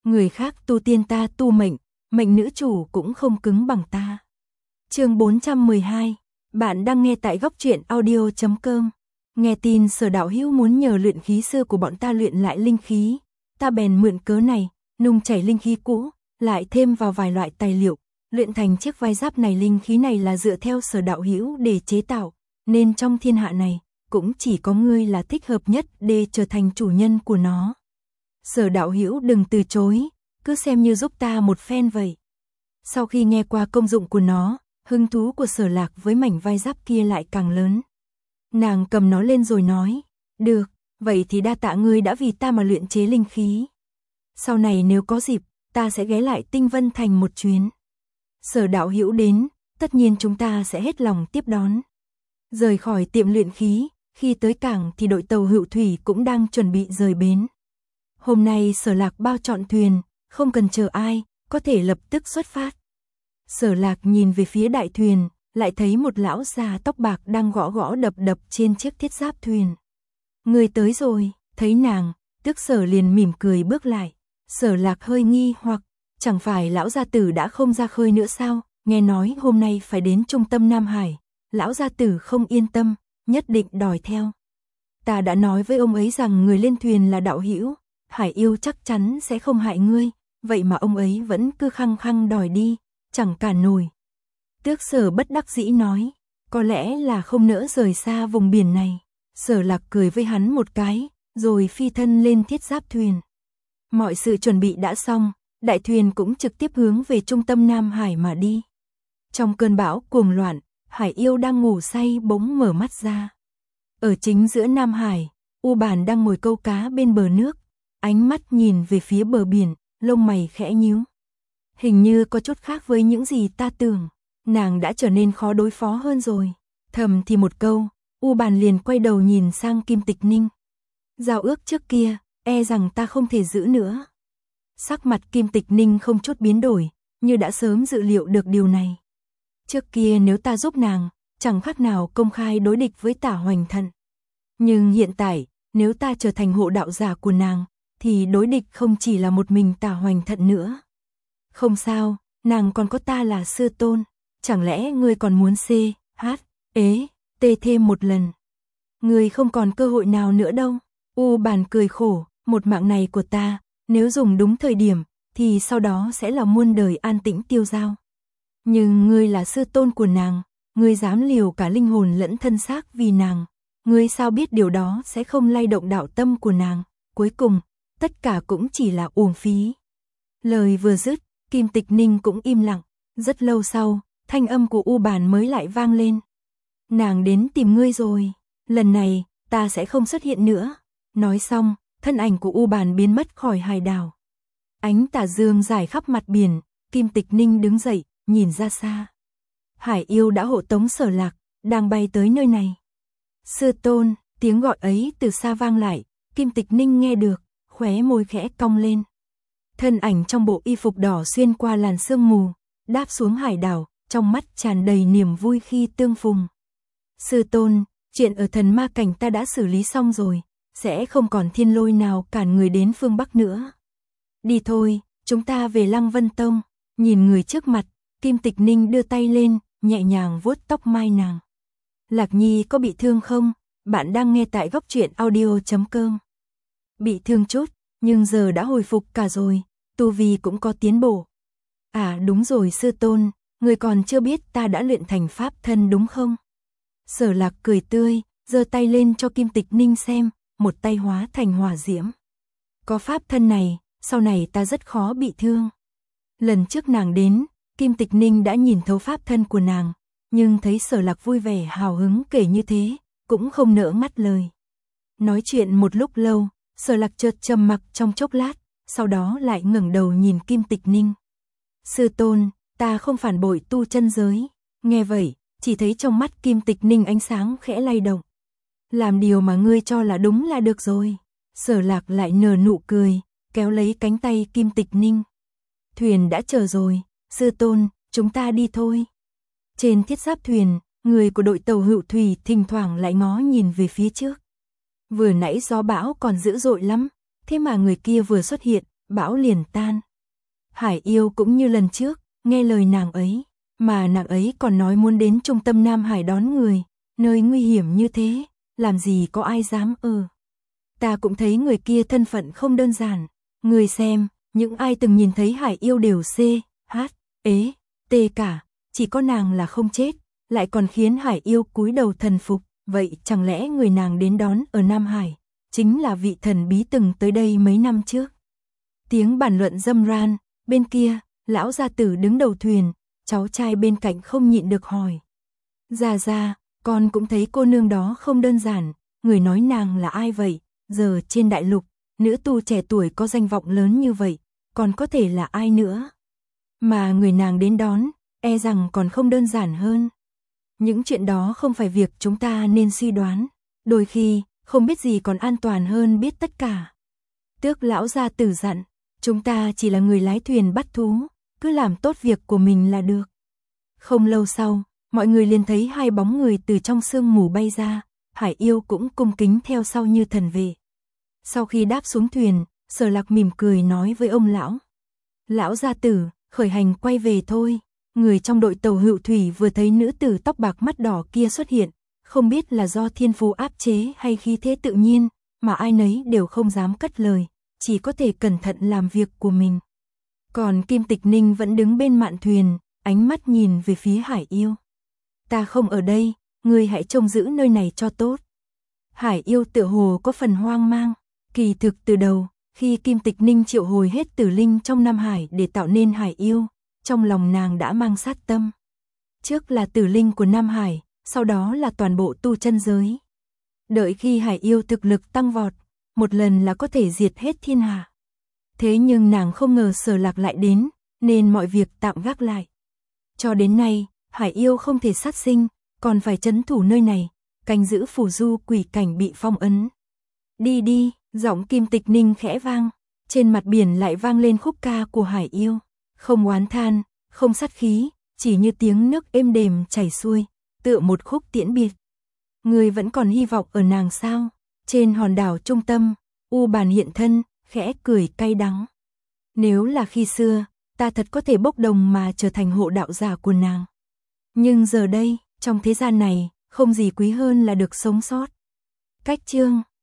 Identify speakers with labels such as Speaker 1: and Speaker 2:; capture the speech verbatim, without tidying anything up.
Speaker 1: Người khác tu tiên ta tu mệnh, mệnh nữ chủ cũng không cứng bằng ta. Chương bốn trăm mười hai, bạn đang nghe tại góc truyện audio chấm com. Nghe tin Sở đạo hữu muốn nhờ luyện khí sư của bọn ta luyện lại linh khí, ta bèn mượn cớ này, nung chảy linh khí cũ, lại thêm vào vài loại tài liệu, luyện thành chiếc vai giáp này. Linh khí này là dựa theo Sở đạo hữu để chế tạo, nên trong thiên hạ này, cũng chỉ có ngươi là thích hợp nhất để trở thành chủ nhân của nó. Sở đạo hữu đừng từ chối, cứ xem như giúp ta một phen vậy. Sau khi nghe qua công dụng của nó, hứng thú của Sở Lạc với mảnh vai giáp kia lại càng lớn. Nàng cầm nó lên rồi nói, được, vậy thì đa tạ ngươi đã vì ta mà luyện chế linh khí. Sau này nếu có dịp, ta sẽ ghé lại Tinh Vân Thành một chuyến. Sở đạo hữu đến, tất nhiên chúng ta sẽ hết lòng tiếp đón. Rời khỏi tiệm luyện khí, khi tới cảng thì đội tàu Hữu Thủy cũng đang chuẩn bị rời bến. Hôm nay Sở Lạc bao trọn thuyền, không cần chờ ai, có thể lập tức xuất phát. Sở Lạc nhìn về phía đại thuyền, lại thấy một lão già tóc bạc đang gõ gõ đập đập trên chiếc thiết giáp thuyền. Người tới rồi, thấy nàng, Tước Sở liền mỉm cười bước lại. Sở Lạc hơi nghi hoặc, chẳng phải lão gia tử đã không ra khơi nữa sao, nghe nói hôm nay phải đến trung tâm Nam Hải, lão gia tử không yên tâm, nhất định đòi theo. Ta đã nói với ông ấy rằng người lên thuyền là đạo hữu, Hải yêu chắc chắn sẽ không hại ngươi, vậy mà ông ấy vẫn cứ khăng khăng đòi đi, chẳng cả nổi. Tước Sở bất đắc dĩ nói, có lẽ là không nỡ rời xa vùng biển này. Sở Lạc cười với hắn một cái, rồi phi thân lên thiết giáp thuyền. Mọi sự chuẩn bị đã xong, đại thuyền cũng trực tiếp hướng về trung tâm Nam Hải mà đi. Trong cơn bão cuồng loạn, Hải yêu đang ngủ say bỗng mở mắt ra. Ở chính giữa Nam Hải, U Bản đang ngồi câu cá bên bờ nước, ánh mắt nhìn về phía bờ biển, lông mày khẽ nhíu. Hình như có chút khác với những gì ta tưởng, nàng đã trở nên khó đối phó hơn rồi. Thầm thì một câu, U Bản liền quay đầu nhìn sang Kim Tịch Ninh. Giao ước trước kia, e rằng ta không thể giữ nữa. Sắc mặt Kim Tịch Ninh không chút biến đổi, như đã sớm dự liệu được điều này. Trước kia nếu ta giúp nàng, chẳng khác nào công khai đối địch với Tả Hoành Thận. Nhưng hiện tại, nếu ta trở thành hộ đạo giả của nàng, thì đối địch không chỉ là một mình Tả Hoành Thận nữa. Không sao, nàng còn có ta là sư tôn, chẳng lẽ ngươi còn muốn C, H, ế, T thêm một lần. Ngươi không còn cơ hội nào nữa đâu. U Bản cười khổ, một mạng này của ta, nếu dùng đúng thời điểm, thì sau đó sẽ là muôn đời an tĩnh tiêu dao. Nhưng ngươi là sư tôn của nàng, ngươi dám liều cả linh hồn lẫn thân xác vì nàng, ngươi sao biết điều đó sẽ không lay động đạo tâm của nàng, cuối cùng, tất cả cũng chỉ là uổng phí. Lời vừa dứt, Kim Tịch Ninh cũng im lặng, rất lâu sau, thanh âm của U Bản mới lại vang lên. Nàng đến tìm ngươi rồi, lần này, ta sẽ không xuất hiện nữa. Nói xong, thân ảnh của U Bản biến mất khỏi hải đảo. Ánh tà dương rải khắp mặt biển, Kim Tịch Ninh đứng dậy, nhìn ra xa. Hải yêu đã hộ tống Sở Lạc, đang bay tới nơi này. Sư tôn, tiếng gọi ấy từ xa vang lại, Kim Tịch Ninh nghe được, khóe môi khẽ cong lên. Thân ảnh trong bộ y phục đỏ xuyên qua làn sương mù, đáp xuống hải đảo, trong mắt tràn đầy niềm vui khi tương phùng. Sư tôn, chuyện ở thần ma cảnh ta đã xử lý xong rồi, sẽ không còn thiên lôi nào cản người đến phương Bắc nữa. Đi thôi, chúng ta về Lăng Vân Tông. Nhìn người trước mặt, Kim Tịch Ninh đưa tay lên, nhẹ nhàng vuốt tóc mai nàng. Lạc Nhi có bị thương không? Bạn đang nghe tại góc truyện audio chấm com. Bị thương chút, nhưng giờ đã hồi phục cả rồi, tu vi cũng có tiến bộ. À đúng rồi sư tôn, người còn chưa biết ta đã luyện thành pháp thân đúng không? Sở Lạc cười tươi, giơ tay lên cho Kim Tịch Ninh xem, một tay hóa thành hỏa diễm. Có pháp thân này, sau này ta rất khó bị thương. Lần trước nàng đến, Kim Tịch Ninh đã nhìn thấu pháp thân của nàng, nhưng thấy Sở Lạc vui vẻ hào hứng kể như thế, cũng không nỡ ngắt lời. Nói chuyện một lúc lâu, Sở Lạc chợt trầm mặc trong chốc lát, sau đó lại ngẩng đầu nhìn Kim Tịch Ninh. Sư tôn, ta không phản bội tu chân giới. Nghe vậy, chỉ thấy trong mắt Kim Tịch Ninh ánh sáng khẽ lay động. Làm điều mà ngươi cho là đúng là được rồi. Sở Lạc lại nở nụ cười, kéo lấy cánh tay Kim Tịch Ninh. Thuyền đã chờ rồi, sư tôn, chúng ta đi thôi. Trên thiết giáp thuyền, người của đội tàu Hữu Thủy thỉnh thoảng lại ngó nhìn về phía trước. Vừa nãy gió bão còn dữ dội lắm, thế mà người kia vừa xuất hiện, bão liền tan. Hải Yêu cũng như lần trước, nghe lời nàng ấy, mà nàng ấy còn nói muốn đến trung tâm Nam Hải đón người, nơi nguy hiểm như thế, làm gì có ai dám ư. Ta cũng thấy người kia thân phận không đơn giản, người xem, những ai từng nhìn thấy Hải Yêu đều C, H, ế, T cả, chỉ có nàng là không chết, lại còn khiến Hải Yêu cúi đầu thần phục, vậy chẳng lẽ người nàng đến đón ở Nam Hải, chính là vị thần bí từng tới đây mấy năm trước. Tiếng bàn luận râm ran, bên kia, lão gia tử đứng đầu thuyền, cháu trai bên cạnh không nhịn được hỏi. Già già, con cũng thấy cô nương đó không đơn giản, người nói nàng là ai vậy, giờ trên đại lục, nữ tu trẻ tuổi có danh vọng lớn như vậy, còn có thể là ai nữa. Mà người nàng đến đón, e rằng còn không đơn giản hơn. Những chuyện đó không phải việc chúng ta nên suy đoán, đôi khi, không biết gì còn an toàn hơn biết tất cả. Tước lão gia tử dặn, chúng ta chỉ là người lái thuyền bắt thú, cứ làm tốt việc của mình là được. Không lâu sau, mọi người liền thấy hai bóng người từ trong sương mù bay ra, Hải Yêu cũng cung kính theo sau như thần vệ. Sau khi đáp xuống thuyền, Sở Lạc mỉm cười nói với ông lão. Lão gia tử, khởi hành quay về thôi. Người trong đội tàu Hựu Thủy vừa thấy nữ tử tóc bạc mắt đỏ kia xuất hiện, không biết là do thiên phú áp chế hay khí thế tự nhiên, mà ai nấy đều không dám cất lời, chỉ có thể cẩn thận làm việc của mình. Còn Kim Tịch Ninh vẫn đứng bên mạn thuyền, ánh mắt nhìn về phía Hải Yêu. Ta không ở đây, ngươi hãy trông giữ nơi này cho tốt. Hải Yêu tựa hồ có phần hoang mang, kỳ thực từ đầu, khi Kim Tịch Ninh triệu hồi hết tử linh trong Nam Hải để tạo nên Hải Yêu, trong lòng nàng đã mang sát tâm. Trước là tử linh của Nam Hải, sau đó là toàn bộ tu chân giới. Đợi khi Hải Yêu thực lực tăng vọt, một lần là có thể diệt hết thiên hạ. Thế nhưng nàng không ngờ Sở Lạc lại đến, nên mọi việc tạm gác lại. Cho đến nay, Hải Yêu không thể sát sinh, còn phải trấn thủ nơi này, canh giữ phù du quỷ cảnh bị phong ấn. Đi đi, giọng Kim Tịch Ninh khẽ vang, trên mặt biển lại vang lên khúc ca của Hải Yêu. Không oán than, không sát khí, chỉ như tiếng nước êm đềm chảy xuôi, tựa một khúc tiễn biệt. Người vẫn còn hy vọng ở nàng sao? Trên hòn đảo trung tâm, U Bàn hiện thân, khẽ cười cay đắng. Nếu là khi xưa, ta thật có thể bốc đồng mà trở thành hộ đạo giả của nàng. Nhưng giờ đây, trong thế gian này, không gì quý hơn là được sống sót. Cách chương